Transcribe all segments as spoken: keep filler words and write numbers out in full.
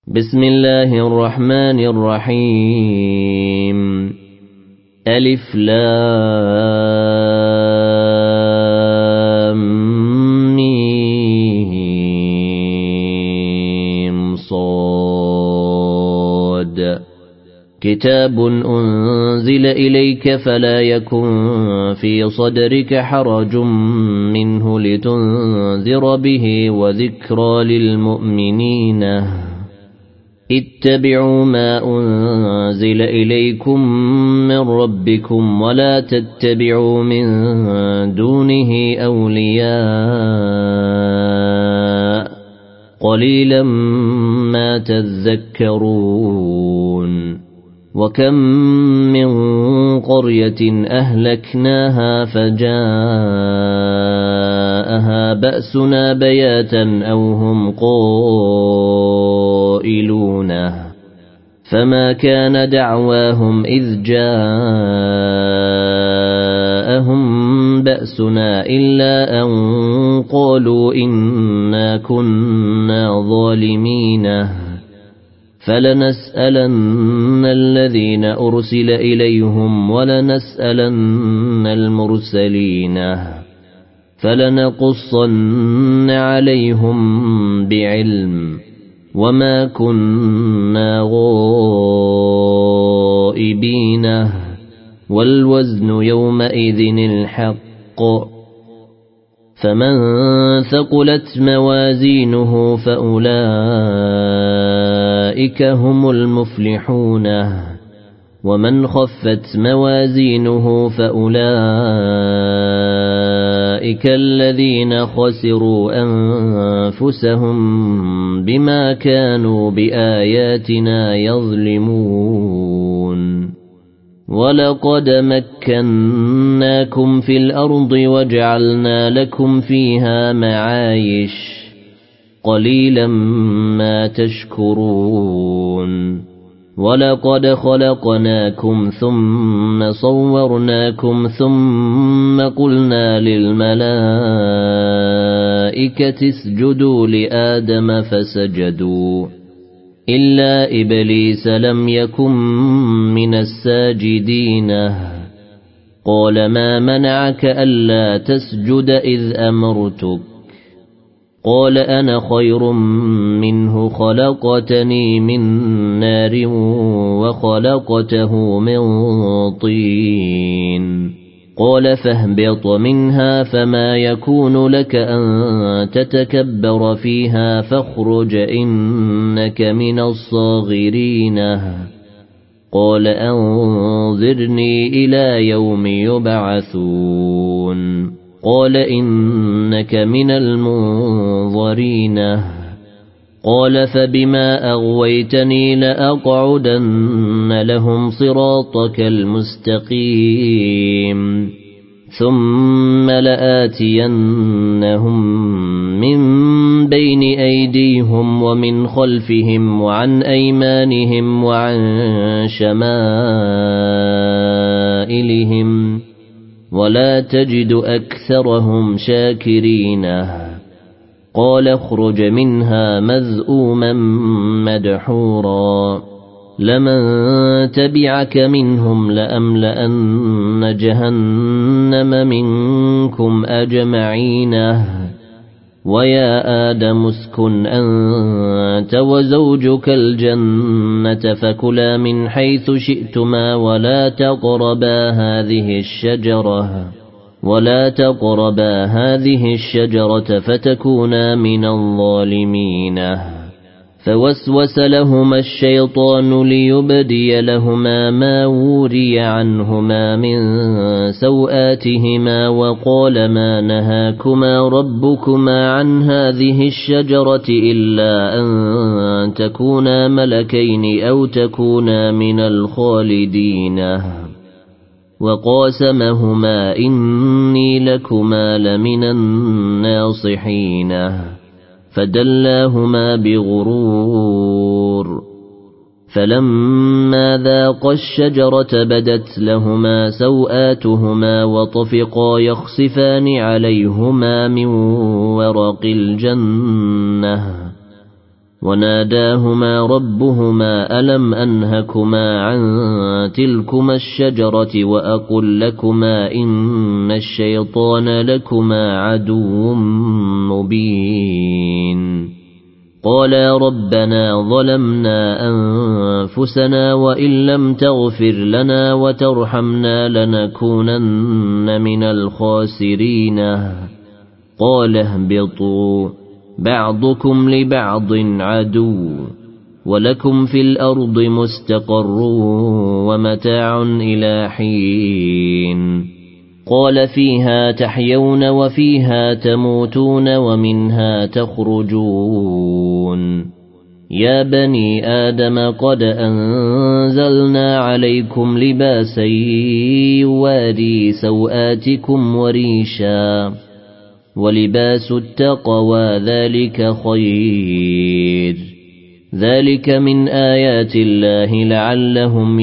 بسم الله الرحمن الرحيم ألف لام ميم صاد كتاب أنزل إليك فلا يكن في صدرك حرج منه لتنذر به وذكرى للمؤمنين اتبعوا ما أنزل إليكم من ربكم ولا تتبعوا من دونه أولياء قليلا ما تذكرون وكم من قرية أهلكناها فجاءها بأسنا بياتا أو هم قائلون فما كان دعواهم إذ جاءهم بأسنا إلا أن قالوا إنا كنا ظالمين فلنسألن الذين أرسل إليهم ولنسألن المرسلين فلنقصن عليهم بعلم وما كنا غائبين والوزن يومئذ الحق فمن ثقلت موازينه فأولئك هم المفلحون ومن خفت موازينه فأولئك الذين خسروا أنفسهم بما كانوا بآياتنا يظلمون ولقد مكناكم في الأرض وجعلنا لكم فيها معايش قليلا ما تشكرون ولقد خلقناكم ثم صورناكم ثم قلنا للملائكة اسجدوا لآدم فسجدوا إلا إبليس لم يكن من الساجدين قال ما منعك ألا تسجد إذ أمرتك قال أنا خير منه خلقتني من نار وخلقته من طين قال فاهبط منها فما يكون لك أن تتكبر فيها فاخرج إنك من الصاغرين قال أنظرني إلى يوم يبعثون قال إنك من المنظرين قال فبما أغويتني لأقعدن لهم صراطك المستقيم ثم لآتينهم من بين أيديهم ومن خلفهم وعن أيمانهم وعن شمائلهم ولا تجد أكثرهم شاكرين قال اخرج منها مذءوما مدحورا لمن تبعك منهم لأملأن جهنم منكم أجمعين ويا آدم اسكن أنت وزوجك الجنة فكلا من حيث شئتما ولا تقربا هذه الشجرة ولا تقربا هذه الشجرة فتكونا من الظالمين فوسوس لهما الشيطان ليبدي لهما ما وري عنهما من سوآتهما وقال ما نهاكما ربكما عن هذه الشجرة إلا أن تكونا ملكين أو تكونا من الخالدين وقاسمهما إني لكما لمن الناصحين فدلاهما بغرور فلما ذاقا الشجرة بدت لهما سوآتهما وطفقا يخصفان عليهما من ورق الجنة وناداهما ربهما ألم أنهكما عن تلكما الشجرة وأقل لكما إن الشيطان لكما عدو مبين قالا ربنا ظلمنا أنفسنا وإن لم تغفر لنا وترحمنا لنكونن من الخاسرين قال اهبطوا بعضكم لبعض عدو ولكم في الأرض مستقر ومتاع إلى حين قال فيها تحيون وفيها تموتون ومنها تخرجون يا بني آدم قد أنزلنا عليكم لباسا يواري سوآتكم وريشا ولباس التقوى ذلك خير ذلك من آيات الله لعلهم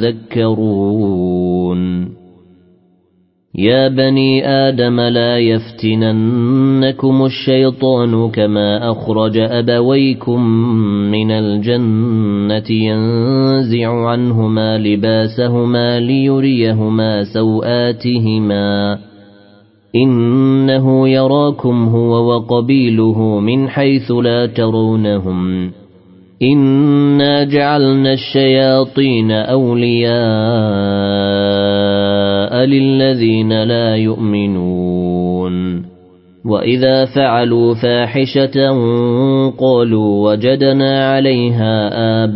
يذكرون يا بني آدم لا يفتننكم الشيطان كما أخرج أبويكم من الجنة ينزع عنهما لباسهما ليريهما سوآتهما إنه يراكم هو وقبيله من حيث لا ترونهم إنا جعلنا الشياطين أولياء للذين لا يؤمنون وإذا فعلوا فاحشة قالوا وجدنا عليها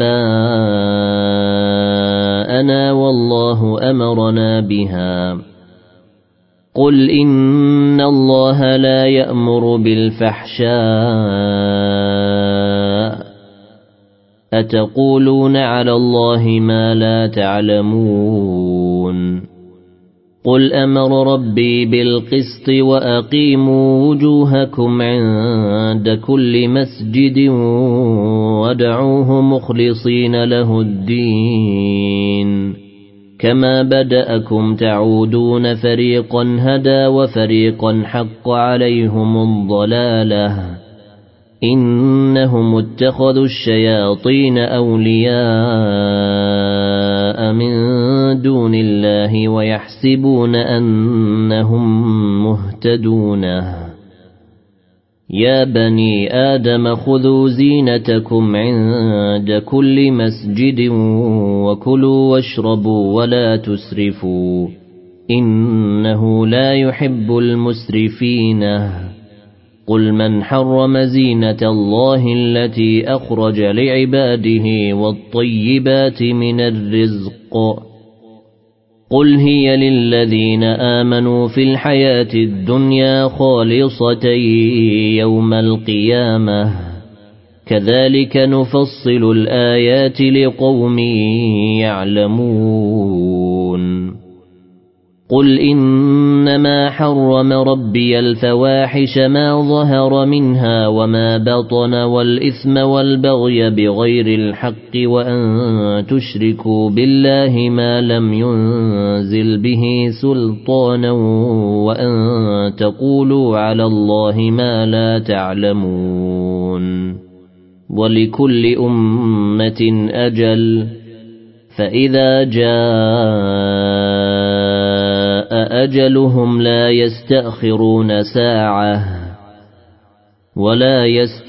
آباءنا والله أمرنا بها قل إن الله لا يأمر بالفحشاء أتقولون على الله ما لا تعلمون قل أمر ربي بالقسط وأقيموا وجوهكم عند كل مسجد وادعوه مخلصين له الدين كما بدأكم تعودون فريقا هدى وفريقا حق عليهم الضلالة إنهم اتخذوا الشياطين أولياء من دون الله ويحسبون أنهم مهتدون يا بني آدم خذوا زينتكم عند كل مسجد وكلوا واشربوا ولا تسرفوا إنه لا يحب المسرفين قل من حرم زينة الله التي أخرج لعباده والطيبات من الرزق قل هي للذين آمنوا في الحياة الدنيا خالصة يوم القيامة كذلك نفصل الآيات لقوم يعلمون قل إنما حرم ربي الفواحش ما ظهر منها وما بطن والإثم والبغي بغير الحق وأن تشركوا بالله ما لم ينزل به سلطانا وأن تقولوا على الله ما لا تعلمون ولكل أمة أجل فإذا جاء أجلهم لا يستأخرون ساعة ولا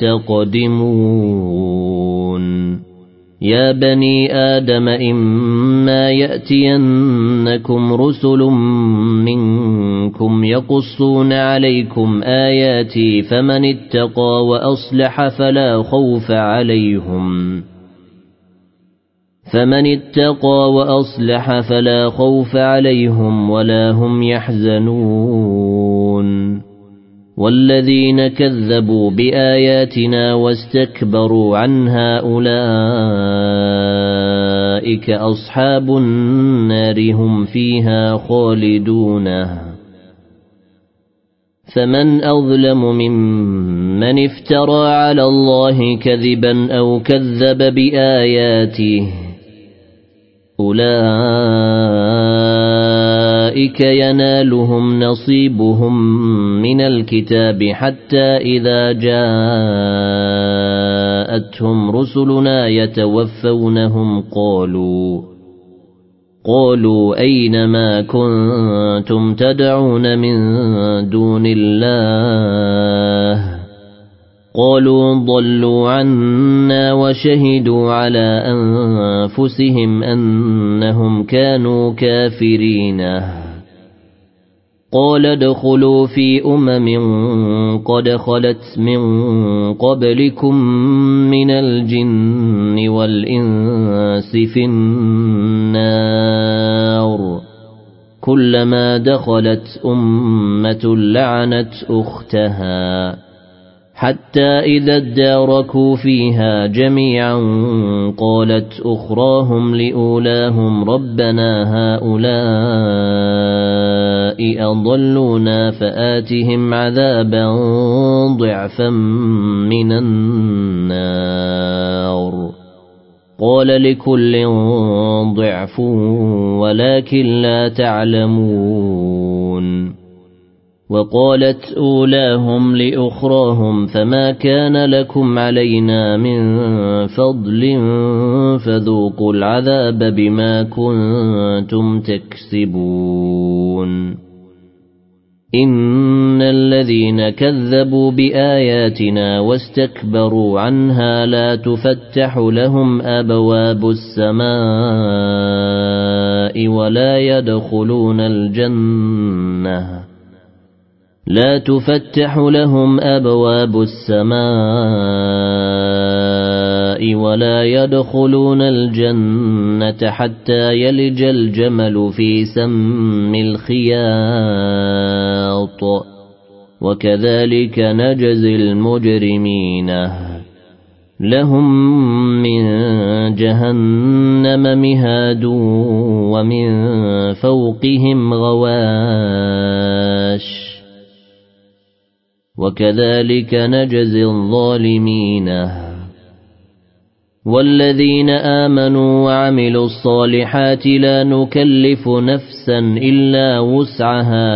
يستقدمون يا بني آدم إما يأتينكم رسل منكم يقصون عليكم آياتي فمن اتقى وأصلح فلا خوف عليهم فمن اتقى وأصلح فلا خوف عليهم ولا هم يحزنون والذين كذبوا بآياتنا واستكبروا عنها أولئك أصحاب النار هم فيها خالدون فمن أظلم ممن افترى على الله كذبا أو كذب بآياته أولئك ينالهم نصيبهم من الكتاب حتى إذا جاءتهم رسلنا يتوفونهم قالوا قالوا أين ما كنتم تدعون من دون الله قالوا ضلوا عنا وشهدوا على أنفسهم أنهم كانوا كافرين قال ادخلوا في أمم قد خلت من قبلكم من الجن والإنس في النار كلما دخلت أمة لعنت أختها حتى إذا اداركوا فيها جميعا قالت أخراهم لأولاهم ربنا هؤلاء أضلونا فآتهم عذابا ضعفا من النار قال لكل ضعف ولكن لا تعلمون وقالت أولاهم لأخراهم فما كان لكم علينا من فضل فذوقوا العذاب بما كنتم تكسبون إن الذين كذبوا بآياتنا واستكبروا عنها لا تفتح لهم أبواب السماء ولا يدخلون الجنة لا تفتح لهم أبواب السماء ولا يدخلون الجنة حتى يلج الجمل في سم الخياط وكذلك نجزي المجرمين لهم من جهنم مهاد ومن فوقهم غواش وكذلك نجزي الظالمين والذين آمنوا وعملوا الصالحات لا نكلف نفسا إلا وسعها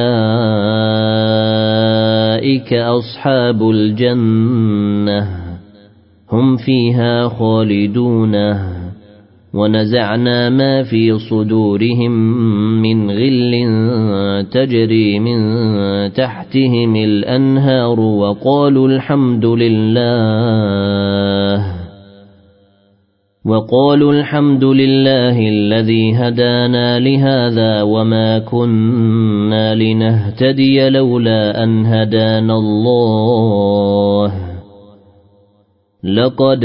أولئك أصحاب الجنة هم فيها خالدون ونزعنا ما في صدورهم من غل تجري من تحتهم الأنهار وقالوا الحمد لله وقالوا الحمد لله الذي هدانا لهذا وما كنا لنهتدي لولا أن هدانا الله لقد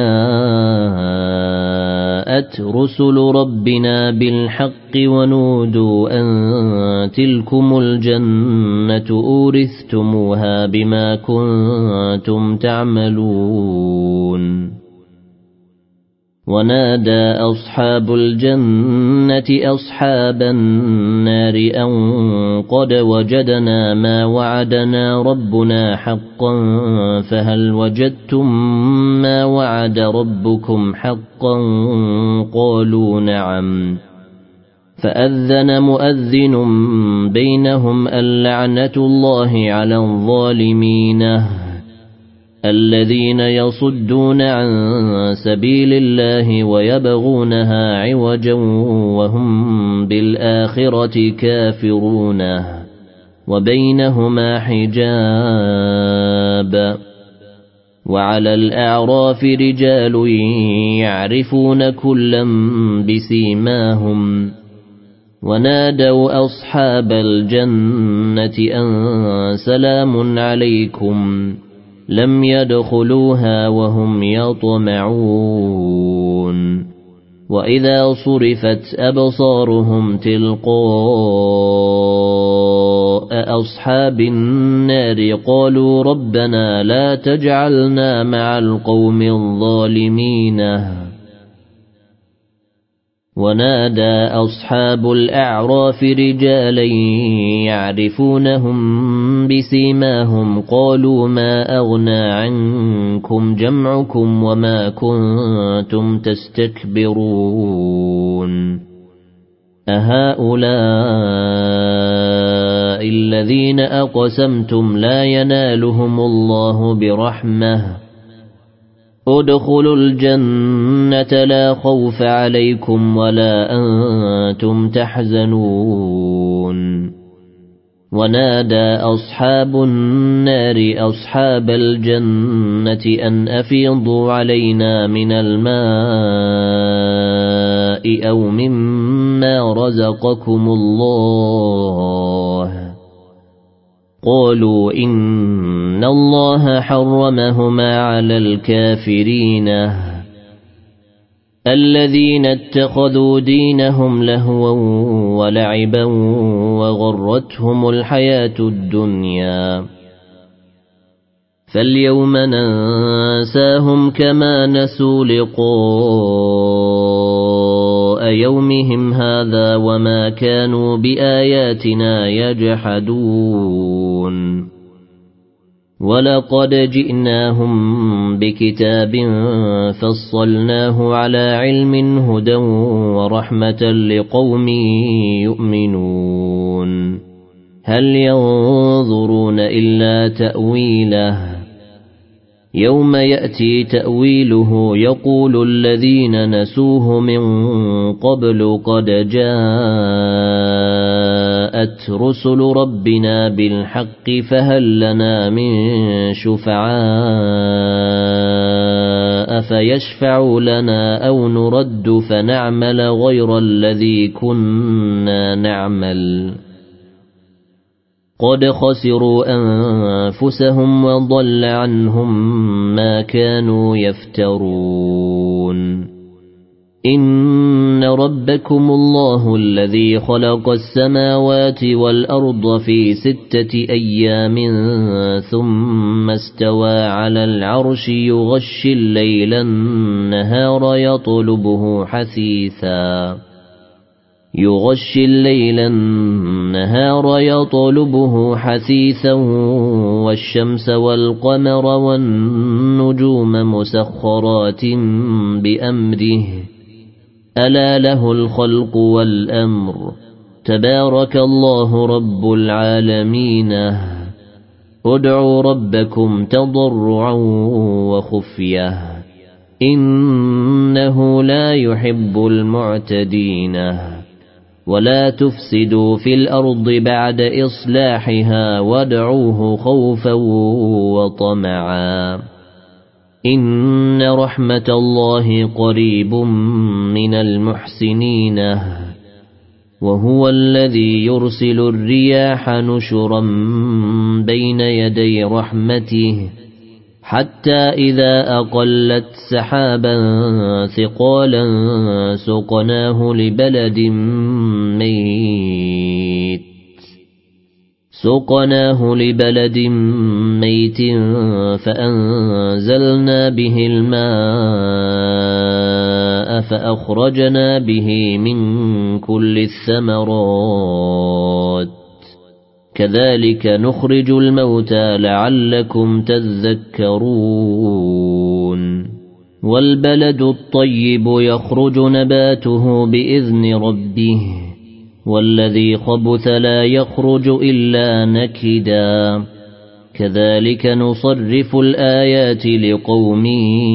جاءت رسل ربنا بالحق ونودوا أن تلكم الجنة أورثتموها بما كنتم تعملون ونادى أصحاب الجنة أصحاب النار أن قد وجدنا ما وعدنا ربنا حقا فهل وجدتم ما وعد ربكم حقا قالوا نعم فأذن مؤذن بينهم اللعنة الله على الظالمين الذين يصدون عن سبيل الله ويبغونها عوجا وهم بالآخرة كافرون وبينهما حجاب وعلى الأعراف رجال يعرفون كلا بسيماهم ونادوا أصحاب الجنة أن سلام عليكم لم يدخلوها وهم يطمعون وإذا صرفت أبصارهم تلقاء أصحاب النار قالوا ربنا لا تجعلنا مع القوم الظالمين ونادى أصحاب الأعراف رجالا يعرفونهم بسيماهم قالوا ما أغنى عنكم جمعكم وما كنتم تستكبرون أهؤلاء الذين أقسمتم لا ينالهم الله برحمة ادخلوا الجنة لا خوف عليكم ولا أنتم تحزنون ونادى أصحاب النار أصحاب الجنة أن أفيضوا علينا من الماء أو مما رزقكم الله قالوا إن الله حرمهما على الكافرين الذين اتخذوا دينهم لهوا ولعبا وغرتهم الحياة الدنيا فاليوم ننساهم كما نسوا لقاء يومهم هذا وما كانوا بآياتنا يجحدون ولقد جئناهم بكتاب فصلناه على علم هدى ورحمة لقوم يؤمنون هل ينظرون إلا تأويله يوم يأتي تأويله يقول الذين نسوه من قبل قد جاءت رسل ربنا بالحق فهل لنا من شفعاء فيشفعوا لنا أو نرد فنعمل غير الذي كنا نعمل قد خسروا أنفسهم وضل عنهم ما كانوا يفترون إن ربكم الله الذي خلق السماوات والأرض في ستة أيام ثم استوى على العرش يغشي الليل النهار يطلبه حثيثا يغشي الليل النهار يطلبه حثيثا والشمس والقمر والنجوم مسخرات بأمره ألا له الخلق والأمر تبارك الله رب العالمين ادعوا ربكم تضرعا وخفية إنه لا يحب المعتدين ولا تفسدوا في الأرض بعد إصلاحها وادعوه خوفا وطمعا إن رحمة الله قريب من المحسنين وهو الذي يرسل الرياح نشرا بين يدي رحمته حتى إذا أقلت سحابا ثقالا سقناه لبلد ميت سقناه لبلد ميت فأنزلنا به الماء فأخرجنا به من كل الثمرات كذلك نخرج الموتى لعلكم تذكرون والبلد الطيب يخرج نباته بإذن ربه والذي خبث لا يخرج إلا نكدا كذلك نصرف الآيات لقوم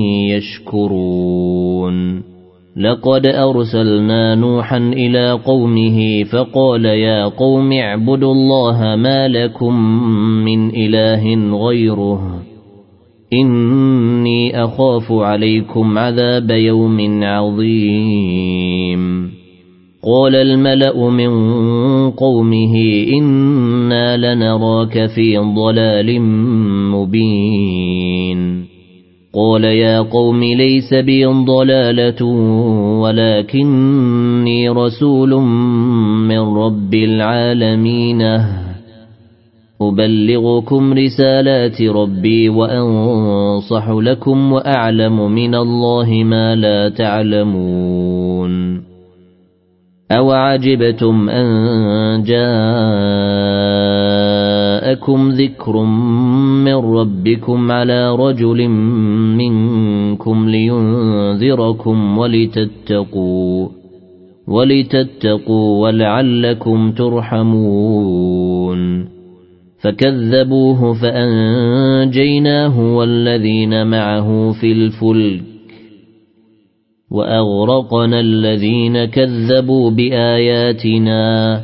يشكرون لقد أرسلنا نوحا إلى قومه فقال يا قوم اعبدوا الله ما لكم من إله غيره إني أخاف عليكم عذاب يوم عظيم قال الملأ من قومه إنا لنراك في ضلال مبين قال يا قوم ليس بي ضلالة ولكني رسول من رب العالمين أبلغكم رسالات ربي وأنصح لكم وأعلم من الله ما لا تعلمون أو عجبتم أن جاءكم ذكر من ربكم على رجل منكم لينذركم ولتتقوا ولتتقوا ولعلكم ترحمون فكذبوه فأنجيناه والذين معه في الفلك وأغرقنا الذين كذبوا بآياتنا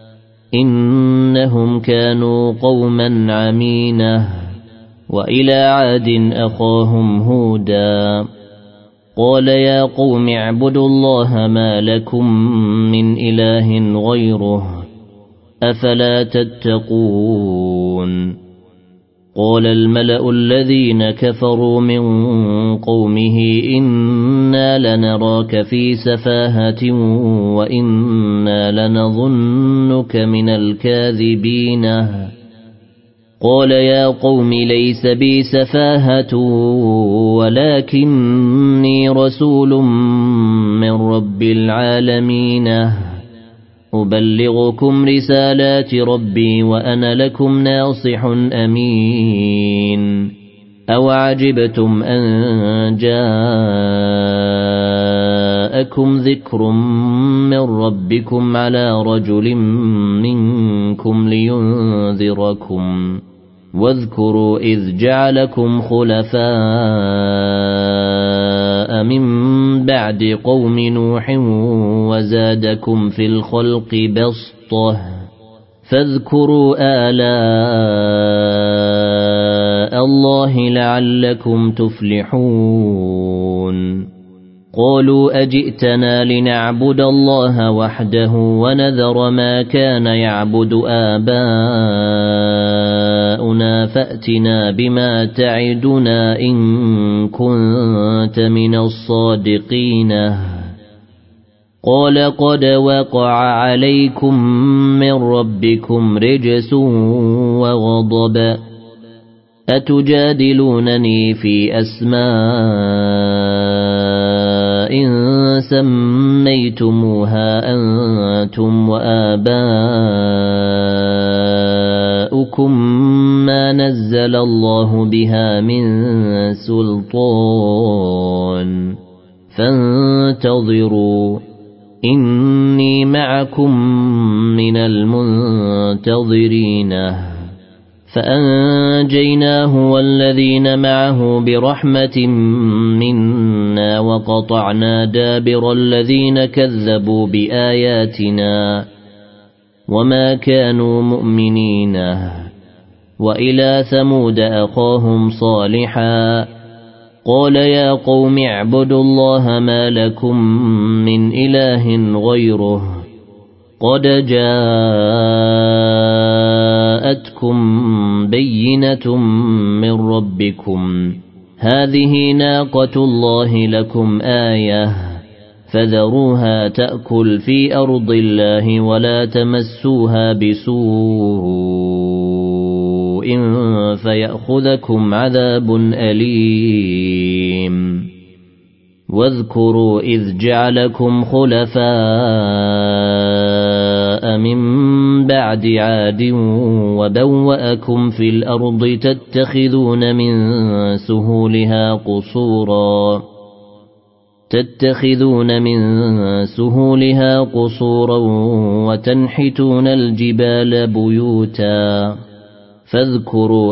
إنهم كانوا قوما عمينة. وإلى عاد أخاهم هودا قال يا قوم اعبدوا الله ما لكم من إله غيره أفلا تتقون. قال الملأ الذين كفروا من قومه إنا لنراك في سفاهة وإنا لنظنك من الكاذبين. قال يا قوم ليس بي سفاهة ولكني رسول من رب العالمين أبلغكم رسالات ربي وأنا لكم ناصح أمين. أوعجبتم أن جاءكم ذكر من ربكم على رجل منكم لينذركم واذكروا إذ جعلكم خلفاء من بعد قوم نوح وزادكم في الخلق بسطة فاذكروا آلاء الله لعلكم تفلحون. قالوا أجئتنا لنعبد الله وحده ونذر ما كان يعبد آباؤنا فأتنا بما تعدنا إن كنت من الصادقين. قال قد وقع عليكم من ربكم رجس وغضب أتجادلونني في أسماء سميتموها أنتم وآباؤكم ما نزل الله بها من سلطان فانتظروا إني معكم من المنتظرين. فأنجيناه والذين معه برحمة منا وقطعنا دابر الذين كذبوا بآياتنا وما كانوا مؤمنين. وإلى ثمود أخاهم صالحا قال يا قوم اعبدوا الله ما لكم من إله غيره قد جاءتكم بينة من ربكم هذه ناقة الله لكم آية فذروها تأكل في أرض الله ولا تمسوها بسوء فيأخذكم عذاب أليم. واذكروا إذ جعلكم خلفاء من بعد عاد وبوأكم في الأرض تتخذون من سهولها قصورا تتخذون من سهولها قصورا وتنحتون الجبال بيوتا فاذكروا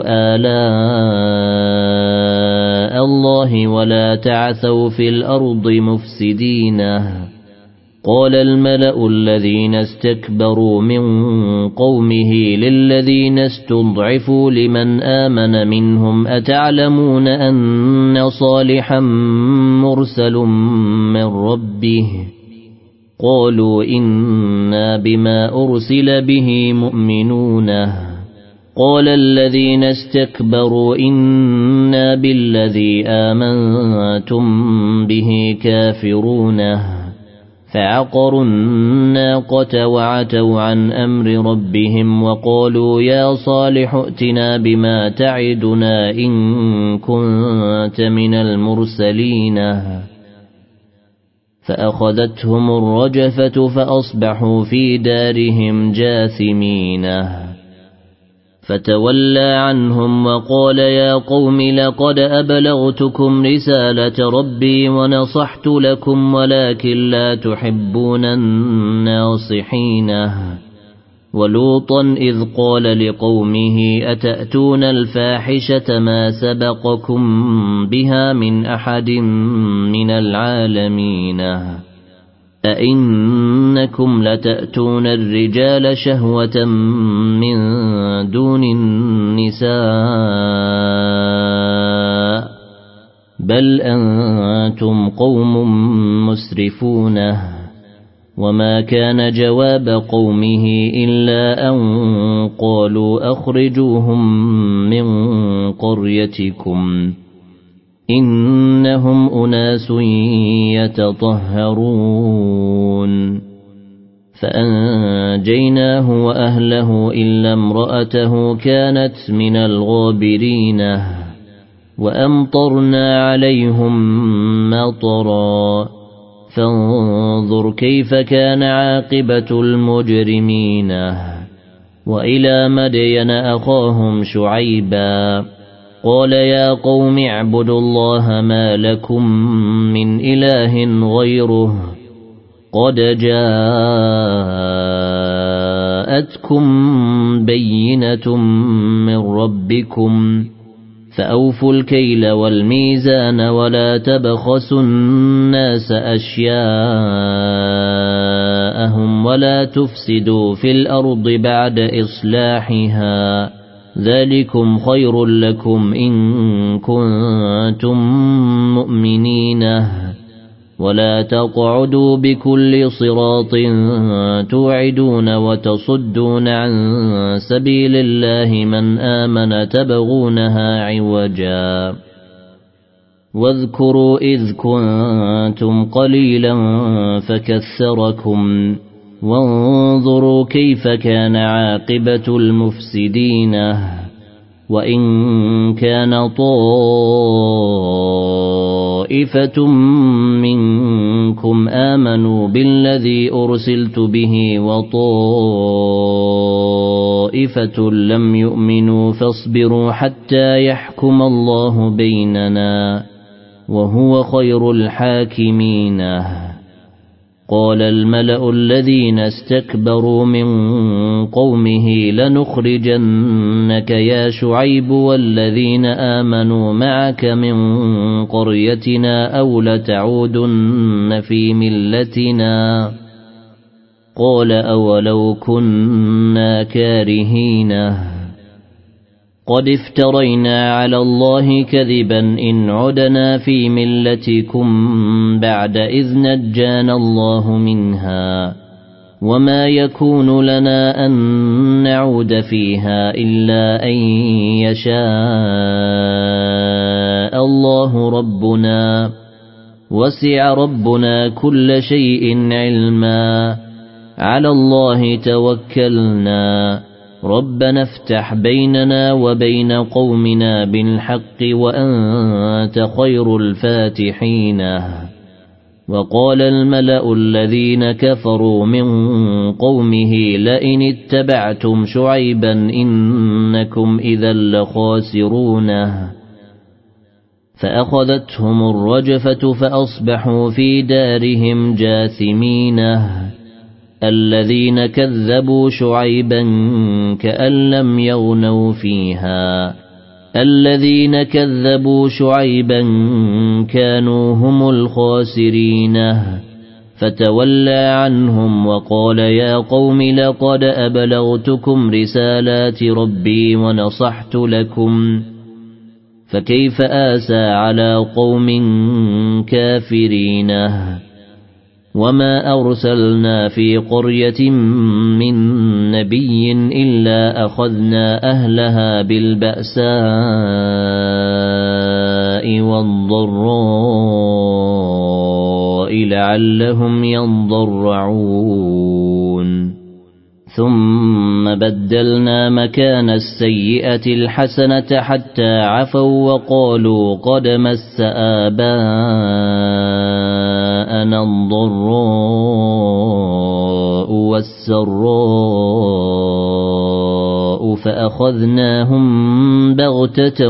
آلاء الله ولا تعثوا في الأرض مفسدين. قال الملأ الذين استكبروا من قومه للذين استضعفوا لمن آمن منهم أتعلمون أن صالحا مرسل من ربه قالوا إنا بما أرسل به مؤمنون. قال الذين استكبروا إنا بالذي آمنتم به كافرون فعقروا الناقة وعتوا عن أمر ربهم وقالوا يا صالح ائتنا بما تعدنا إن كنت من المرسلين. فأخذتهم الرجفة فأصبحوا في دارهم جاثمين. فتولى عنهم وقال يا قوم لقد أبلغتكم رسالة ربي ونصحت لكم ولكن لا تحبون الناصحين. ولوطا إذ قال لقومه أتأتون الفاحشة ما سبقكم بها من أحد من العالمين أئنكم لتأتون الرجال شهوة من دون النساء بل أنتم قوم مسرفون وما كان جواب قومه إلا أن قالوا أخرجوهم من قريتكم إنهم أناس يتطهرون فأنجيناه وأهله إلا امرأته كانت من الغابرين وأمطرنا عليهم مطرا فانظر كيف كان عاقبة المجرمين وإلى مدين أخاهم شعيبا قال يا قوم اعبدوا الله ما لكم من إله غيره قد جاءتكم بينة من ربكم فأوفوا الكيل والميزان ولا تبخسوا الناس أشياءهم ولا تفسدوا في الأرض بعد إصلاحها ذلكم خير لكم إن كنتم مؤمنين ولا تقعدوا بكل صراط توعدون وتصدون عن سبيل الله من آمن تبغونها عوجا واذكروا إذ كنتم قليلا فكثركم وانظروا كيف كان عاقبة المفسدين وإن كان طائفة منكم آمنوا بالذي أرسلت به وطائفة لم يؤمنوا فاصبروا حتى يحكم الله بيننا وهو خير الحاكمين قال الملأ الذين استكبروا من قومه لنخرجنك يا شعيب والذين آمنوا معك من قريتنا أو لتعودن في ملتنا قال أولو كنا كارهين قد افترينا على الله كذبا إن عدنا في ملتكم بعد إذ نجانا الله منها وما يكون لنا أن نعود فيها إلا أن يشاء الله ربنا وسع ربنا كل شيء علما على الله توكلنا ربنا افتح بيننا وبين قومنا بالحق وأنت خير الفاتحين وقال الملأ الذين كفروا من قومه لئن اتبعتم شعيبا إنكم إذا لخاسرون فأخذتهم الرجفة فأصبحوا في دارهم جاثمين الذين كذبوا شعيبا كأن لم يغنوا فيها الذين كذبوا شعيبا كانوا هم الخاسرين فتولى عنهم وقال يا قوم لقد أبلغتكم رسالات ربي ونصحت لكم فكيف آسى على قوم كافرين وما أرسلنا في قرية من نبي إلا أخذنا أهلها بالبأساء والضراء لعلهم ينضرعون ثم بدلنا مكان السيئة الحسنة حتى عفوا وقالوا قد مس آباءنا الضراء والسراء فأخذناهم بغتة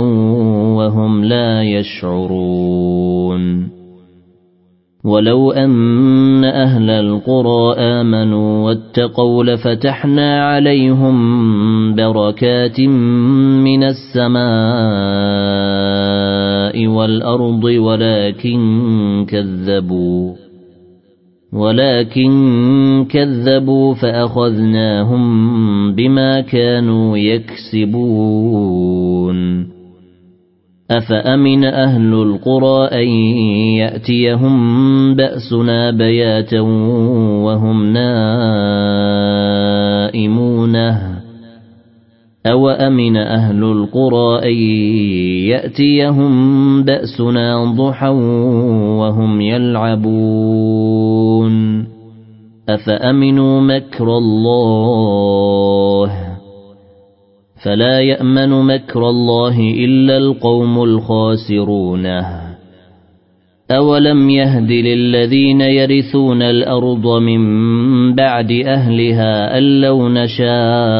وهم لا يشعرون ولو أن أهل القرى آمنوا واتقوا لفتحنا عليهم بركات من السماء والأرض ولكن كذبوا ولكن كذبوا فأخذناهم بما كانوا يكسبون أفأمن أهل القرى أن يأتيهم بأسنا بياتا وهم نائمون أو أمن أهل القرى أن يأتيهم بأسنا ضحى وهم يلعبون أفأمنوا مكر الله فلا يأمن مكر الله إلا القوم الخاسرون أولم يهد للذين يرثون الأرض من بعد أهلها أن لو نشاء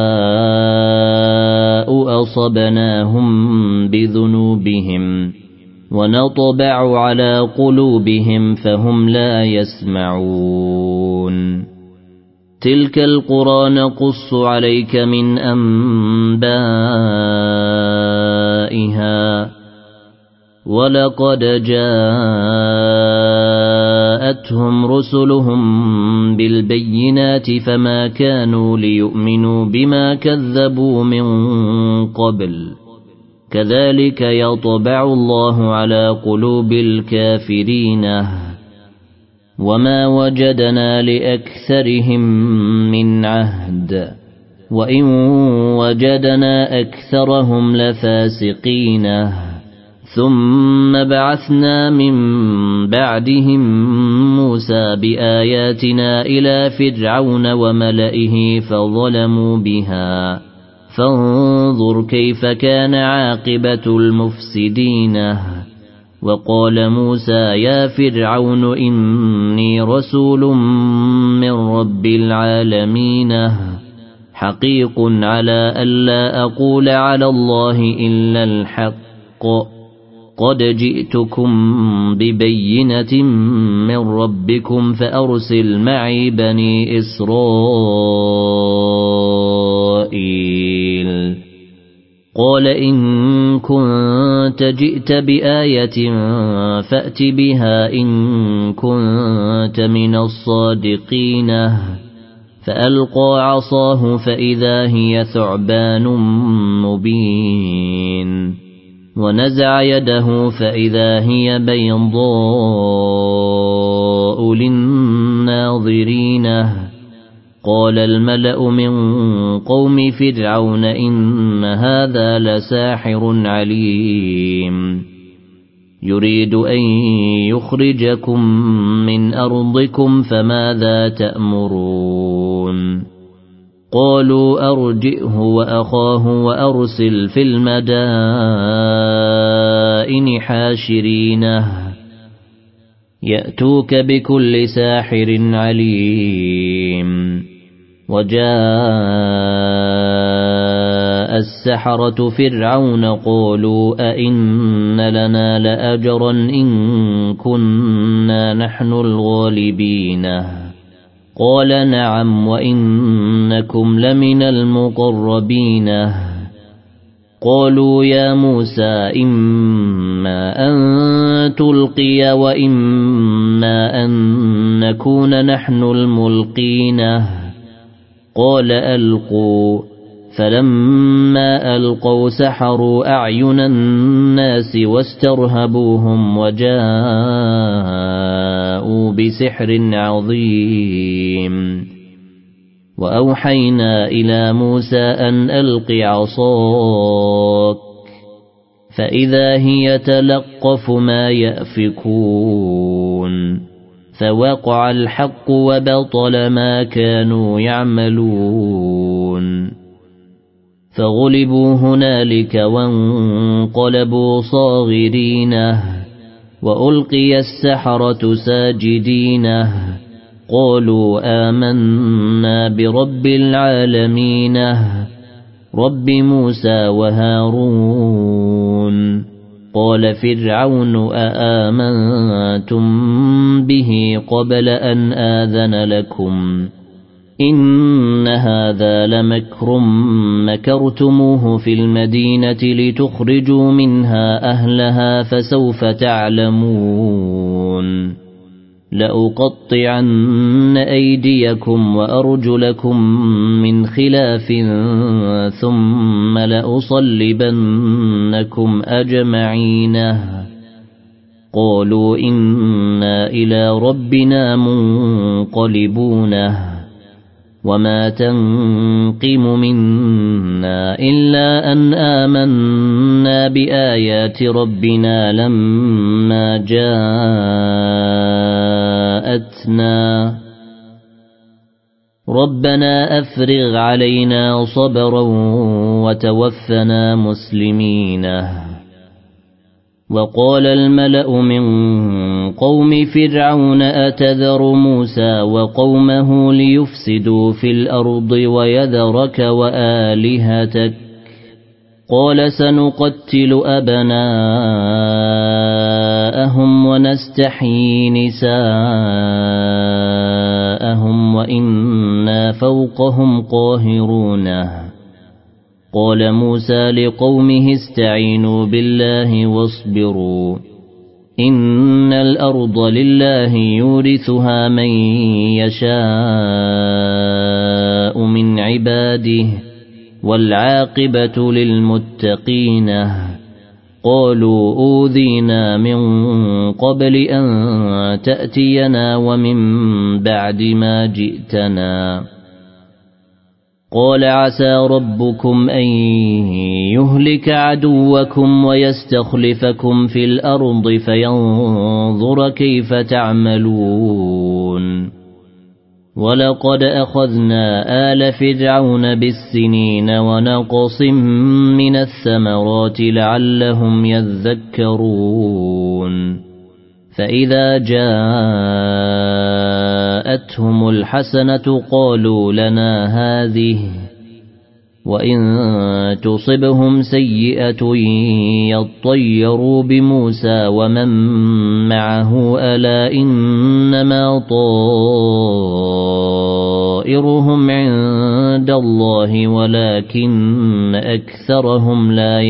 أصبناهم بذنوبهم ونطبع على قلوبهم فهم لا يسمعون تلك القرى نقص عليك من أنبائها ولقد جاءتهم رسلهم بالبينات فما كانوا ليؤمنوا بما كذبوا من قبل كذلك يطبع الله على قلوب الكافرين وما وجدنا لأكثرهم من عهد وإن وجدنا أكثرهم لفاسقين ثم بعثنا من بعدهم موسى بآياتنا إلى فرعون وملئه فظلموا بها فانظر كيف كان عاقبة المفسدين وقال موسى يا فرعون إني رسول من رب العالمين حقيق على ألا أقول على الله إلا الحق قد جئتكم ببينة من ربكم فأرسل معي بني إسرائيل قال إن كنت جئت بآية فأت بها إن كنت من الصادقين فألقى عصاه فإذا هي ثعبان مبين ونزع يده فإذا هي بيضاء للناظرين قال الملأ من قوم فرعون إن هذا لساحر عليم يريد أن يخرجكم من أرضكم فماذا تأمرون قالوا أرجئه وأخاه وأرسل في المدائن حاشرين يأتوك بكل ساحر عليم وجاء السحرة فرعون قالوا أئن لنا لأجرا إن كنا نحن الغالبين قال نعم وإنكم لمن المقربين قالوا يا موسى إما أن تلقي وإما أن نكون نحن الملقين قال ألقوا فلما ألقوا سحروا أعين الناس واسترهبوهم وجاءوا بسحر عظيم وأوحينا إلى موسى أن ألق عصاك فإذا هي تلقف ما يأفكون فوقع الحق وبطل ما كانوا يعملون فغلبوا هنالك وانقلبوا صاغرين وألقي السحرة ساجدين قالوا آمنا برب العالمين رب موسى وهارون قال فرعون أآمنتم به قبل أن آذن لكم إن هذا لمكر مكرتموه في المدينة لتخرجوا منها أهلها فسوف تعلمون لأقطعن أيديكم وأرجلكم من خلاف ثم لأصلبنكم أجمعين قالوا إنا إلى ربنا منقلبون وما تنقم منا إلا أن آمنا بآيات ربنا لما جاءتنا ربنا أفرغ علينا صبرا وتوفنا مسلمين وقال الملأ من قوم فرعون أتذر موسى وقومه ليفسدوا في الأرض ويذرك وآلهتك قال سنقتل أبناءهم ونستحيي نساءهم وإنا فوقهم قاهرون قال موسى لقومه استعينوا بالله واصبروا إن الأرض لله يورثها من يشاء من عباده والعاقبة للمتقين قالوا أوذينا من قبل أن تأتينا ومن بعد ما جئتنا قال عسى ربكم أن يهلك عدوكم ويستخلفكم في الأرض فينظر كيف تعملون ولقد أخذنا آل فرعون بالسنين ونقص من الثمرات لعلهم يذكرون فإذا جاءتهم الحسنة قالوا لنا هذه وإن تصبهم سيئة يطيروا بموسى ومن معه ألا إنما طائرهم عند الله ولكن أكثرهم لا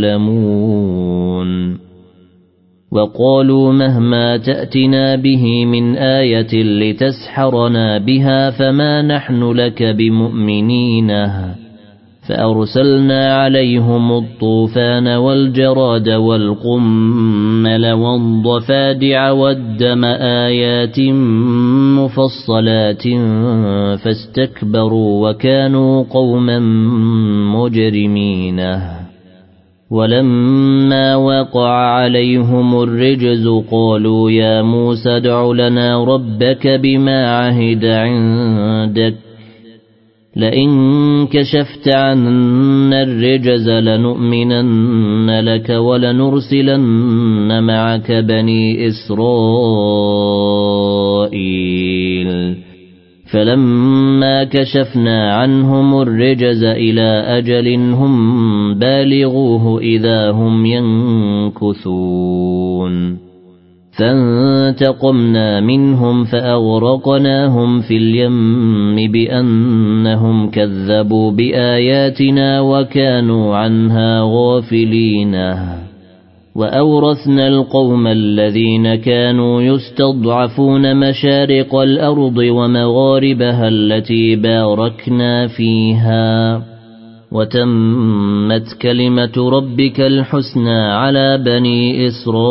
يعلمون وقالوا مهما تأتنا به من آية لتسحرنا بها فما نحن لك بمؤمنين فأرسلنا عليهم الطوفان والجراد والقمل والضفادع والدم آيات مفصلات فاستكبروا وكانوا قوما مجرمين ولما وقع عليهم الرجز قالوا يا موسى ادع لنا ربك بما عهد عندك لئن كشفت عنا الرجز لنؤمنن لك ولنرسلن معك بني إسرائيل فلما كشفنا عنهم الرجز إلى أجل هم بالغوه إذا هم ينكثون فانتقمنا منهم فأغرقناهم في اليم بأنهم كذبوا بآياتنا وكانوا عنها غافلين وأورثنا القوم الذين كانوا يستضعفون مشارق الأرض ومغاربها التي باركنا فيها وتمت كلمة ربك الحسنى على بني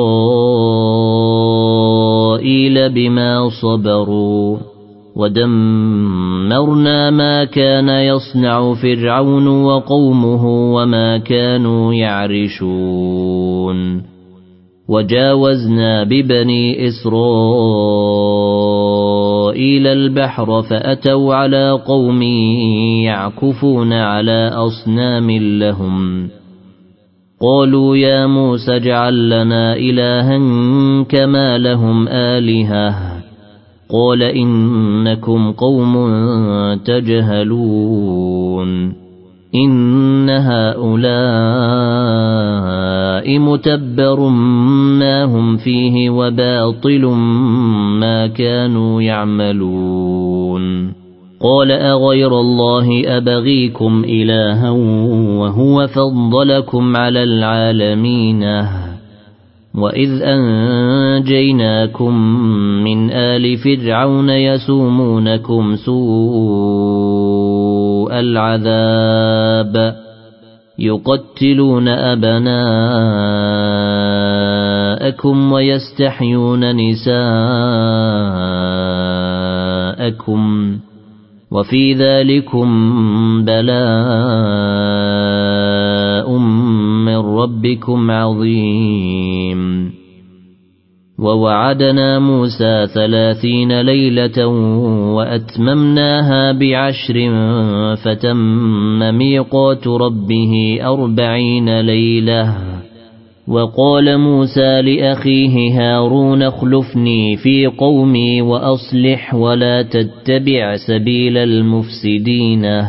إسرائيل بما صبروا ودمرنا ما كان يصنع فرعون وقومه وما كانوا يعرشون وجاوزنا ببني إسرائيل البحر فأتوا على قوم يعكفون على أصنام لهم قالوا يا موسى اجعل لنا إلها كما لهم آلهة قال إنكم قوم تجهلون إن هؤلاء متبر ما هم فيه وباطل ما كانوا يعملون قال أغير الله أبغيكم إلها وهو فضلكم على العالمين وإذ أنجيناكم من آل فرعون يسومونكم سوء العذاب يقتلون أبناءكم ويستحيون نساءكم وفي ذلكم بلاء من ربكم عظيم ووعدنا موسى ثلاثين ليلة وأتممناها بعشر فتم ميقات ربه أربعين ليلة وقال موسى لأخيه هارون اخلفني في قومي وأصلح ولا تتبع سبيل المفسدين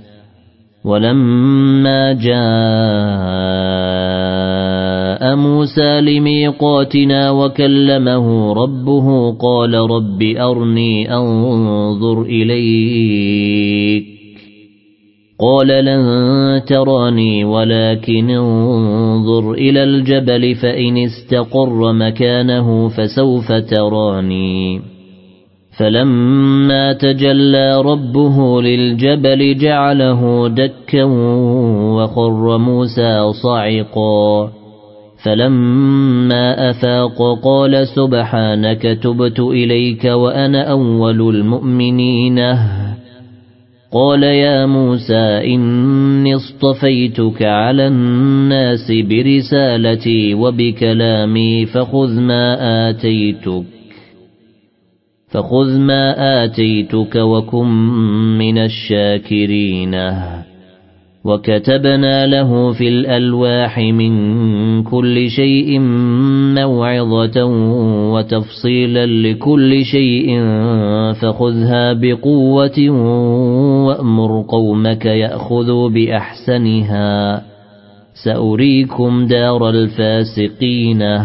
ولما جاء موسى لميقاتنا وكلمه ربه قال رب أرني أنظر إليك قال لن تراني ولكن انظر إلى الجبل فإن استقر مكانه فسوف تراني فلما تجلى ربه للجبل جعله دكا وخر موسى صعقا فلما أفاق قال سبحانك تبت إليك وأنا أول المؤمنين قال يا موسى إني اصطفيتك على الناس برسالتي وبكلامي فخذ ما آتيتك فخذ ما آتيتك وكن من الشاكرين وكتبنا له في الألواح من كل شيء موعظة وتفصيلا لكل شيء فخذها بقوة وأمر قومك يأخذوا بأحسنها سأريكم دار الفاسقين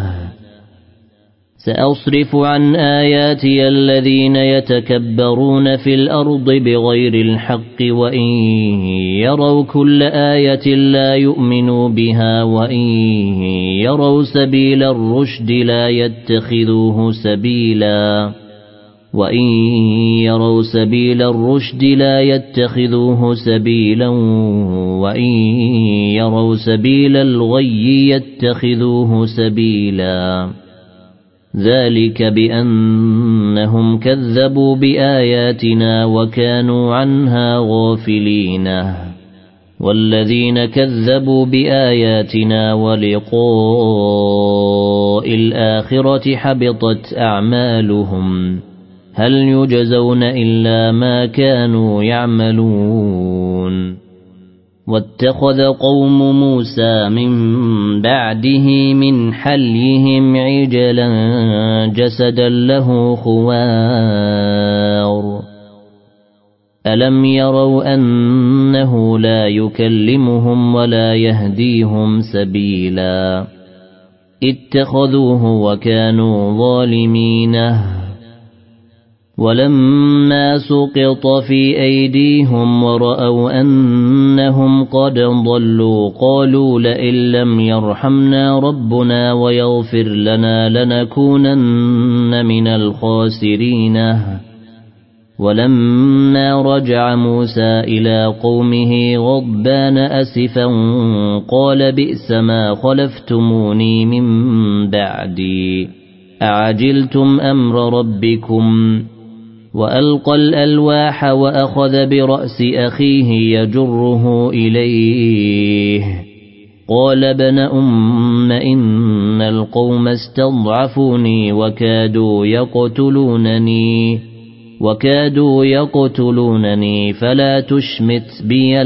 سأصرف عن آياتي الذين يتكبرون في الأرض بغير الحق وإن يروا كل آية لا يؤمنوا بها وإن يروا سبيل الرشد لا يتخذوه سبيلا وإن يروا سبيل الرشد لا يتخذوه سبيلا وإن يروا سبيل الغي يتخذوه سبيلا ذلك بأنهم كذبوا بآياتنا وكانوا عنها غافلين والذين كذبوا بآياتنا ولقاء الآخرة حبطت أعمالهم هل يجزون إلا ما كانوا يعملون واتخذ قوم موسى من بعده من حليهم عجلا جسدا له خوار ألم يروا أنه لا يكلمهم ولا يهديهم سبيلا اتخذوه وكانوا ظالمين ولما سقط في أيديهم ورأوا أنهم قد ضلوا قالوا لئن لم يرحمنا ربنا ويغفر لنا لنكونن من الخاسرين ولما رجع موسى إلى قومه غضبان أسفا قال بئس ما خلفتموني من بعدي أعجلتم أمر ربكم وألقى الألواح وأخذ برأس أخيه يجره إليه قال ابن أم إن القوم استضعفوني وكادوا يقتلونني وكادوا يقتلونني فلا تشمت بي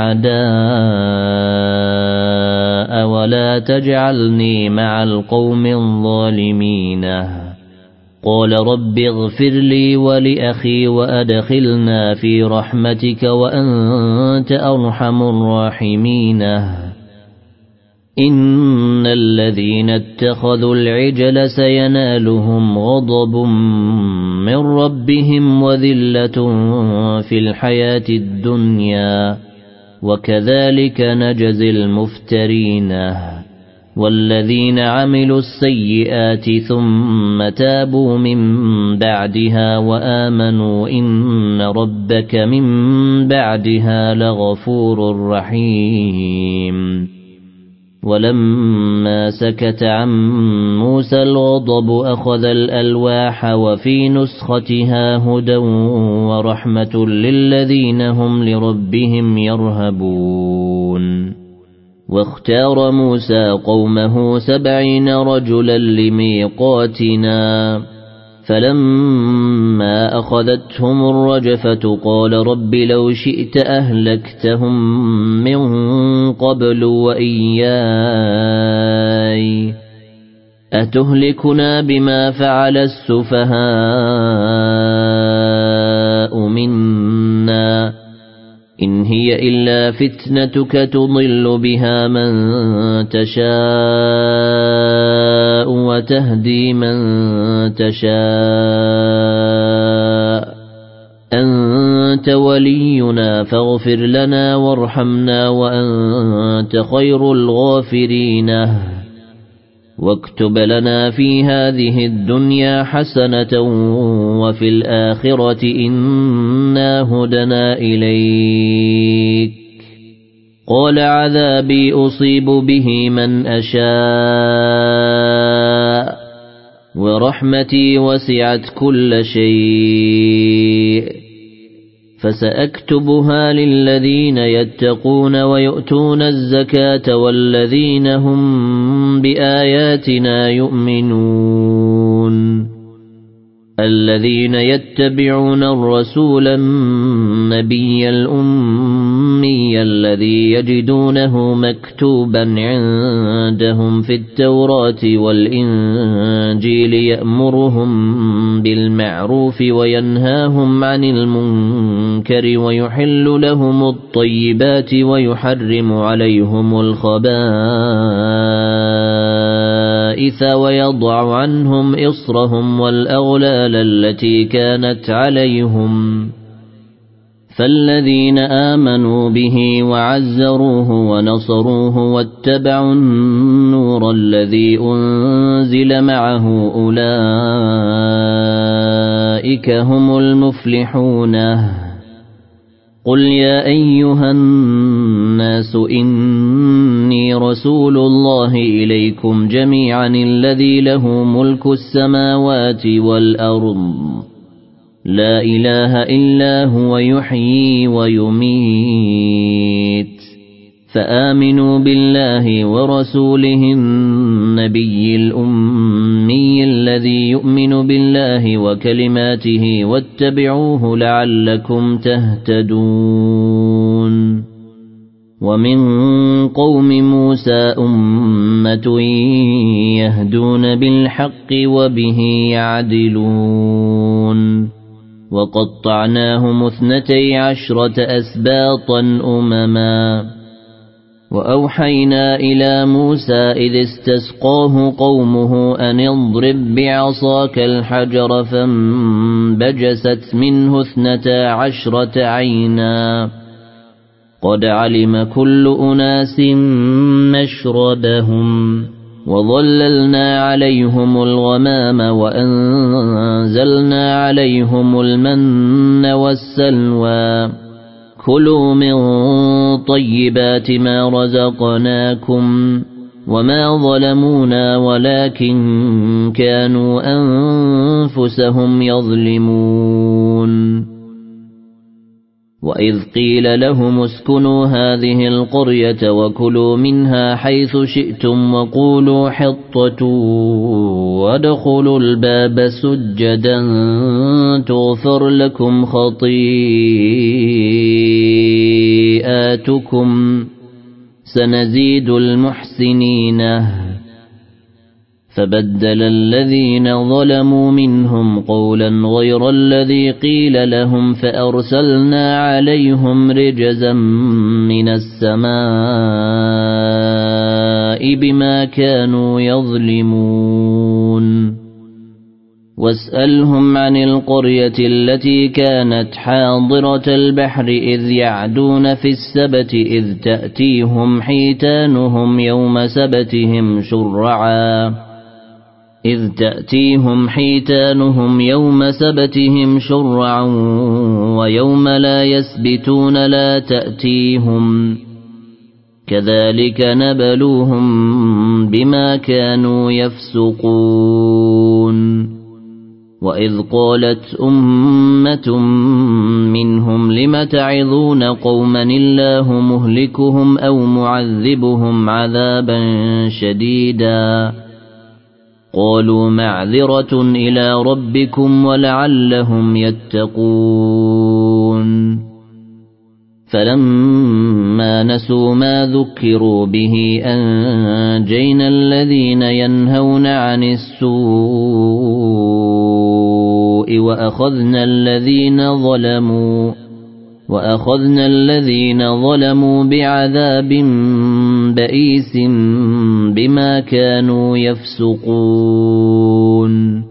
الأعداء ولا تجعلني مع القوم الظالمين قال رب اغفر لي ولأخي وأدخلنا في رحمتك وأنت أرحم الراحمين إن الذين اتخذوا العجل سينالهم غضب من ربهم وذلة في الحياة الدنيا وكذلك نجزي المفترين والذين عملوا السيئات ثم تابوا من بعدها وآمنوا إن ربك من بعدها لغفور رحيم ولما سكت عن موسى الغضب أخذ الألواح وفي نسختها هدى ورحمة للذين هم لربهم يرهبون واختار موسى قومه سبعين رجلا لميقاتنا فلما أخذتهم الرجفة قال رب لو شئت أهلكتهم من قبل وإياي أتهلكنا بما فعل السفهاء منا إن هي إلا فتنتك تضل بها من تشاء وتهدي من تشاء أنت ولينا فاغفر لنا وارحمنا وأنت خير الغافرين واكتب لنا في هذه الدنيا حسنة وفي الآخرة إنا هدنا إليك قال عذابي أصيب به من أشاء ورحمتي وسعت كل شيء فسأكتبها للذين يتقون ويؤتون الزكاة والذين هم بآياتنا يؤمنون الذين يتبعون الرسول النبي الأمي الذي يجدونه مكتوبا عندهم في التوراة والإنجيل يأمرهم بالمعروف وينهاهم عن المنكر ويحل لهم الطيبات ويحرم عليهم الخبائث ويضع عنهم إصرهم والأغلال التي كانت عليهم فالذين آمنوا به وعزروه ونصروه واتبعوا النور الذي أنزل معه أولئك هم المفلحون قل يا أيها الناس إني رسول الله إليكم جميعا الذي له ملك السماوات والأرض لا إله إلا هو يحيي ويميت فآمنوا بالله ورسوله النبي الأمي الذي يؤمن بالله وكلماته واتبعوه لعلكم تهتدون ومن قوم موسى أمة يهدون بالحق وبه يعدلون وقطعناهم اثنتي عشرة أسباطا أمما وأوحينا إلى موسى إذ استسقاه قومه أن اضرب بعصاك الحجر فانبجست منه اثنتا عشرة عينا قد علم كل أناس مشربهم وظللنا عليهم الغمام وأنزلنا عليهم المن والسلوى كلوا من طيبات ما رزقناكم وما ظلمونا ولكن كانوا أنفسهم يظلمون وإذ قيل لهم اسكنوا هذه القرية وكلوا منها حيث شئتم وقولوا حطة وادخلوا الباب سجدا تغفر لكم خطيئاتكم سنزيد المحسنين فبدل الذين ظلموا منهم قولا غير الذي قيل لهم فأرسلنا عليهم رجزا من السماء بما كانوا يظلمون واسألهم عن القرية التي كانت حاضرة البحر إذ يعدون في السبت إذ تأتيهم حيتانهم يوم سبتهم شرعا إذ تأتيهم حيتانهم يوم سبتهم شرعا ويوم لا يسبتون لا تأتيهم كذلك نبلوهم بما كانوا يفسقون وإذ قالت أمة منهم لم تعظون قوما الله مهلكهم أو معذبهم عذابا شديدا قالوا معذرة إلى ربكم ولعلهم يتقون فلما نسوا ما ذكروا به أنجينا الذين ينهون عن السوء وأخذنا الذين ظلموا وأخذنا الذين ظلموا بعذاب بئيس بما كانوا يفسقون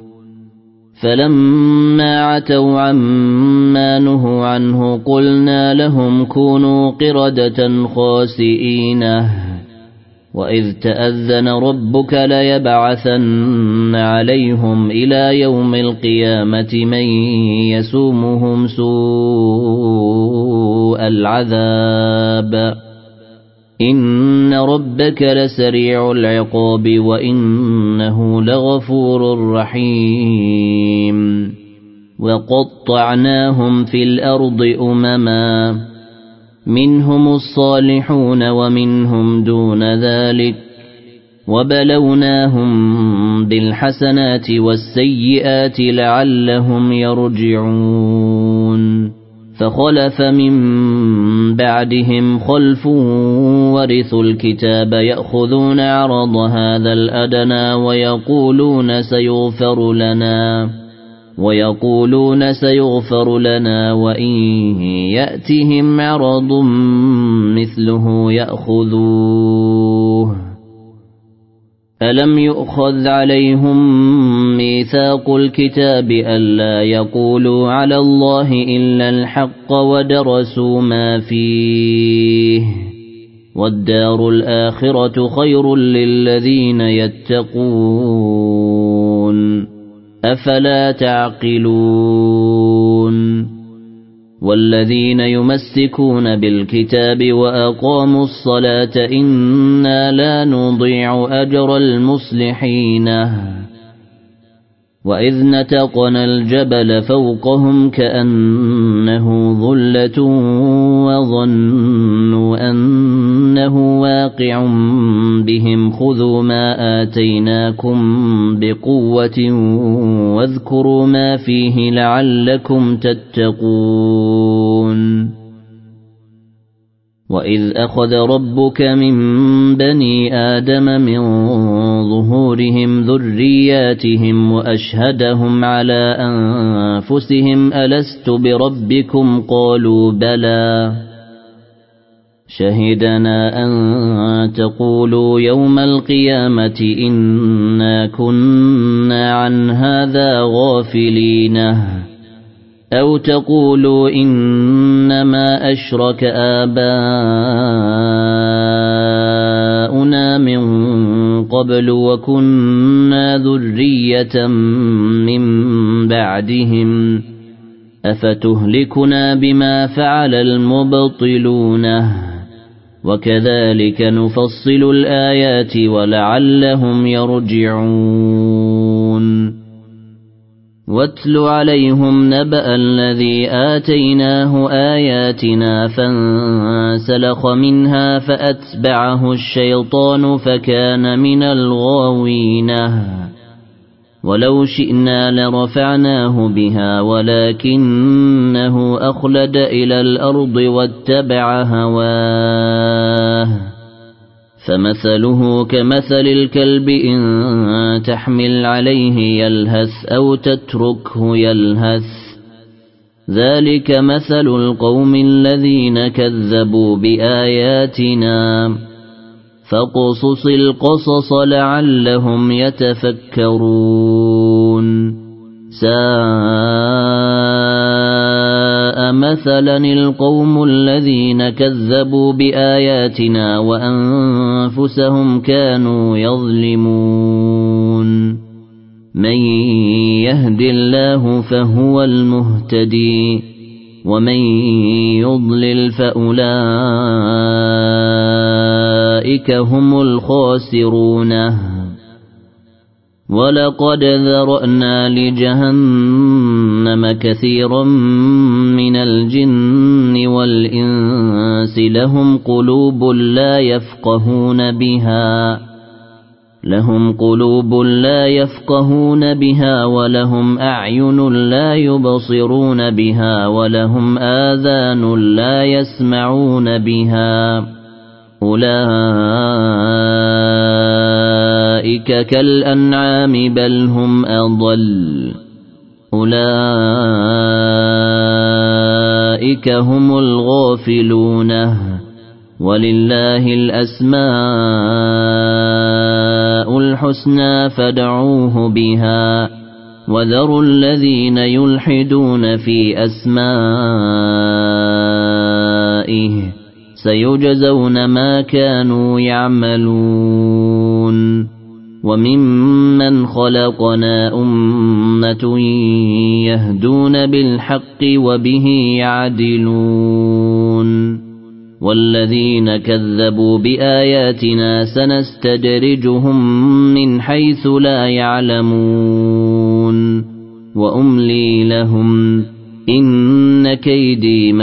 فلما عتوا عما نهوا عنه قلنا لهم كونوا قردة خاسئين وإذ تأذن ربك ليبعثن عليهم إلى يوم القيامة من يسومهم سوء العذاب إن ربك لسريع العقاب وإنه لغفور رحيم وقطعناهم في الأرض أمما منهم الصالحون ومنهم دون ذلك وبلوناهم بالحسنات والسيئات لعلهم يرجعون فخلف من بعدهم خلف ورثوا الكتاب يأخذون عرض هذا الأدنى ويقولون سيغفر لنا ويقولون سيغفر لنا وإن يأتهم عرض مثله يأخذوه ألم يؤخذ عليهم ميثاق الكتاب ألا يقولوا على الله إلا الحق ودرسوا ما فيه والدار الآخرة خير للذين يتقون أفلا تعقلون والذين يمسكون بالكتاب وأقاموا الصلاة إنا لا نضيع أجر المصلحين وإذ نتقنا الجبل فوقهم كأنه ظلة وظنوا أنه واقع بهم خذوا ما آتيناكم بقوة واذكروا ما فيه لعلكم تتقون وإذ أخذ ربك من بني آدم من ظهورهم ذرياتهم وأشهدهم على أنفسهم ألست بربكم قالوا بلى شهدنا أن تقولوا يوم القيامة إنا كنا عن هذا غافلين أو تقولوا إنما أشرك آباؤنا من قبل وكنا ذرية من بعدهم أفتهلكنا بما فعل المبطلون وكذلك نفصل الآيات ولعلهم يرجعون واتل عليهم نبأ الذي آتيناه آياتنا فانسلخ منها فأتبعه الشيطان فكان من الغاوين ولو شئنا لرفعناه بها ولكنه أخلد إلى الأرض واتبع هواه فمثله كمثل الكلب إن تحمل عليه يلهث أو تتركه يلهث ذلك مثل القوم الذين كذبوا بآياتنا فاقصص القصص لعلهم يتفكرون ساء مثلا القوم الذين كذبوا بآياتنا وأنفسهم كانوا يظلمون من يهد الله فهو المهتدي ومن يضلل فأولئك هم الخاسرون ولقد ذرأنا لجهنم كثيرا من الجن والإنس لهم قلوب لا يفقهون بها لهم قلوب لا يفقهون بها ولهم أعين لا يبصرون بها ولهم آذان لا يسمعون بها أولئك كالأنعام بل هم أضل أولئك هم الغافلون ولله الأسماء الحسنى فادعوه بها وذروا الذين يلحدون في أسمائه سيجزون ما كانوا يعملون وممن خلقنا أمة يهدون بالحق وبه يعدلون والذين كذبوا بآياتنا سنستدرجهم من حيث لا يعلمون وأملي لهم إن كيدي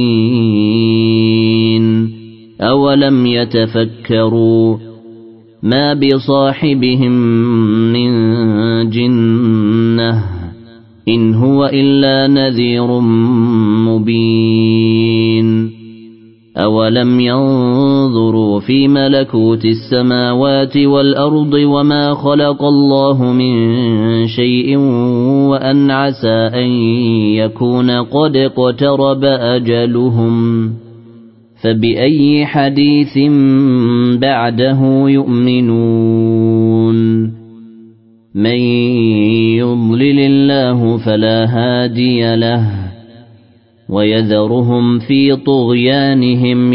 متين أولم يتفكروا ما بصاحبهم من جنة إن هو إلا نذير مبين أولم ينظروا في ملكوت السماوات والأرض وما خلق الله من شيء وأن عسى أن يكون قد اقترب أجلهم فبأي حديث بعده يؤمنون من يضلل الله فلا هادي له ويذرهم في طغيانهم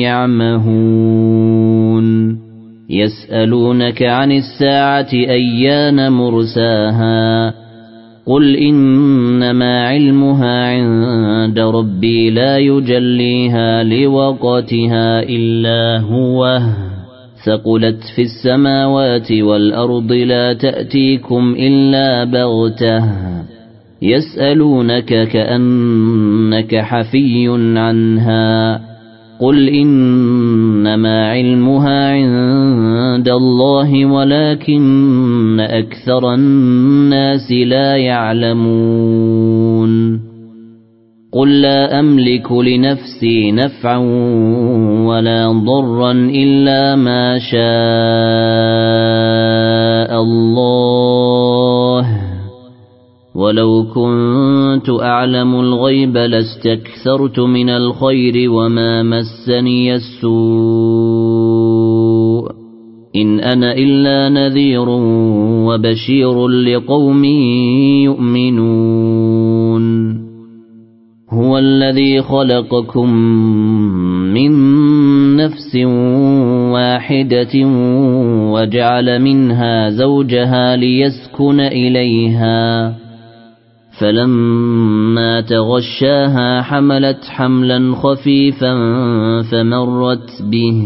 يعمهون يسألونك عن الساعة أيان مرساها قل إنما علمها عند ربي لا يجليها لوقتها إلا هو ثقلت في السماوات والأرض لا تأتيكم إلا بغتة يسألونك كأنك حفي عنها قل إنما علمها عند الله ولكن أكثر الناس لا يعلمون قل لا أملك لنفسي نفعا ولا ضرا إلا ما شاء الله ولو كنت أعلم الغيب لاستكثرت من الخير وما مسني السوء إن أنا إلا نذير وبشير لقوم يؤمنون هو الذي خلقكم من نفس واحدة وجعل منها زوجها ليسكن إليها فلما تغشاها حملت حملا خفيفا فمرت به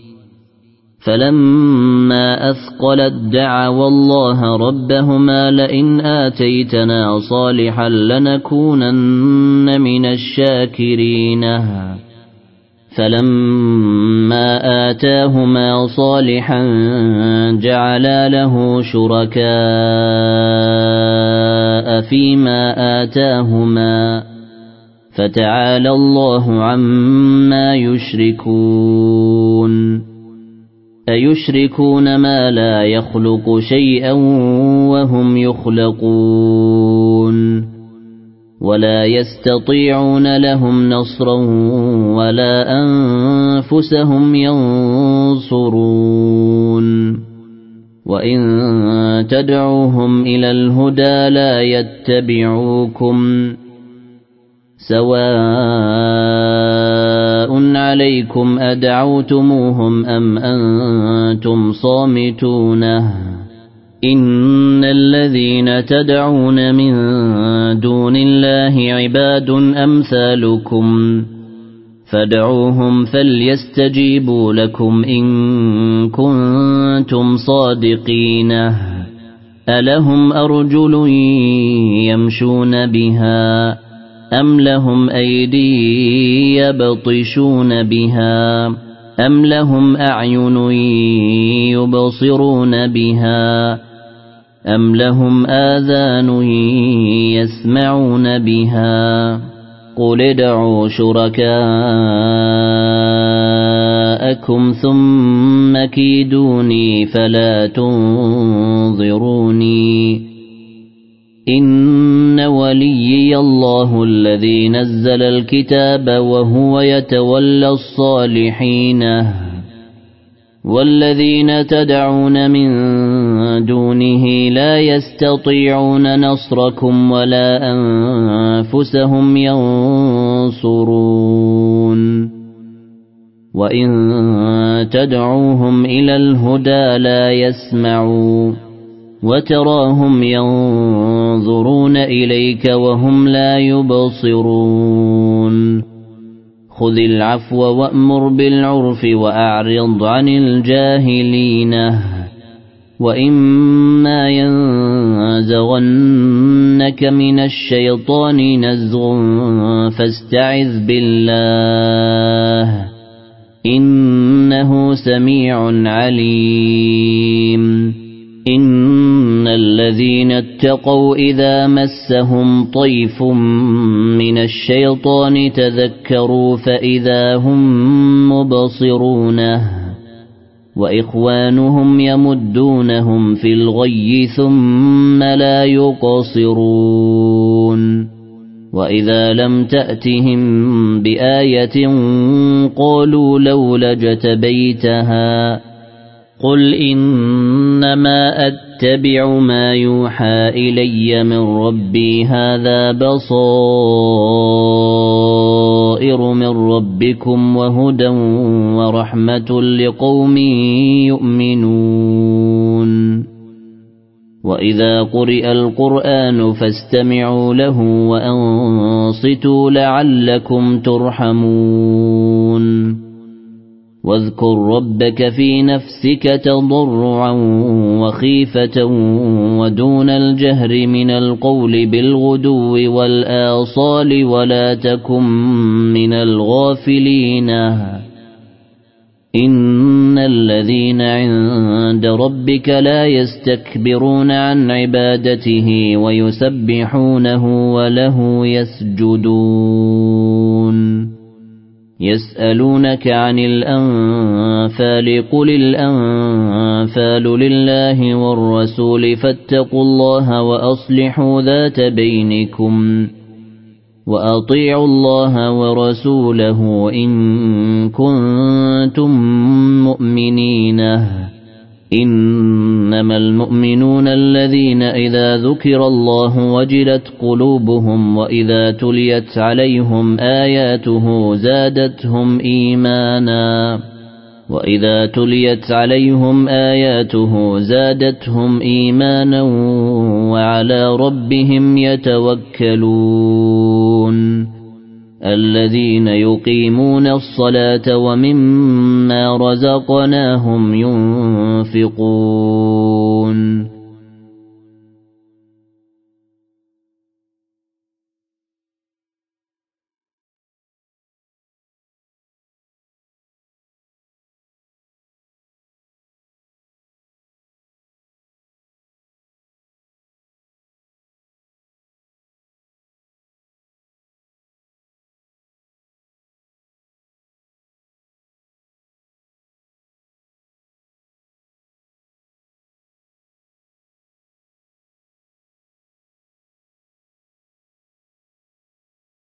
فلما أثقلت دعوا الله ربهما لئن آتيتنا صالحا لنكونن من الشاكرين فلما آتاهما صالحا جعلا له شركاء فيما آتاهما فتعالى الله عما يشركون أيشركون ما لا يخلق شيئا وهم يخلقون ولا يستطيعون لهم نصرا ولا أنفسهم ينصرون وإن تدعوهم إلى الهدى لا يتبعوكم سواء عليكم أدعوتموهم أم أنتم صامتون إن الذين تدعون من دون الله عباد أمثالكم فادعوهم فليستجيبوا لكم إن كنتم صادقين ألهم أرجل يمشون بها أم لهم أيدي يبطشون بها أم لهم أعين يبصرون بها أم لهم آذان يسمعون بها قل ادعوا شركاءكم ثم كيدوني فلا تنظروني إن وليي الله الذي نزل الكتاب وهو يتولى الصالحين والذين تدعون من دونه لا يستطيعون نصركم ولا أنفسهم ينصرون وإن تدعوهم إلى الهدى لا يسمعوا وتراهم ينظرون إليك وهم لا يبصرون خذ العفو وأمر بالعرف وأعرض عن الجاهلين وإما ينزغنك من الشيطان نزغ فاستعذ بالله إنه سميع عليم إن الذين اتقوا إذا مسهم طيف من الشيطان تذكروا فإذا هم مبصرون وإخوانهم يمدونهم في الغي ثم لا يقصرون وإذا لم تأتهم بآية قالوا لولا اجتبيتها قل إنما أتبع ما يوحى إلي من ربي هذا بصائر من ربكم وهدى ورحمة لقوم يؤمنون وإذا قرئ القرآن فاستمعوا له وأنصتوا لعلكم ترحمون واذكر ربك في نفسك تضرعا وخيفة ودون الجهر من القول بالغدو والآصال ولا تكن من الغافلين إن الذين عند ربك لا يستكبرون عن عبادته ويسبحونه وله يسجدون يسألونك عن الأنفال قل الأنفال لله والرسول فاتقوا الله وأصلحوا ذات بينكم وأطيعوا الله ورسوله إن كنتم مؤمنين إنما المؤمنون الذين إذا ذكر الله وجلت قلوبهم وإذا تليت عليهم آياته زادتهم إيمانا وإذا تليت عليهم آياته زادتهم إيمانا وعلى ربهم يتوكلون الذين يقيمون الصلاة ومما رزقناهم ينفقون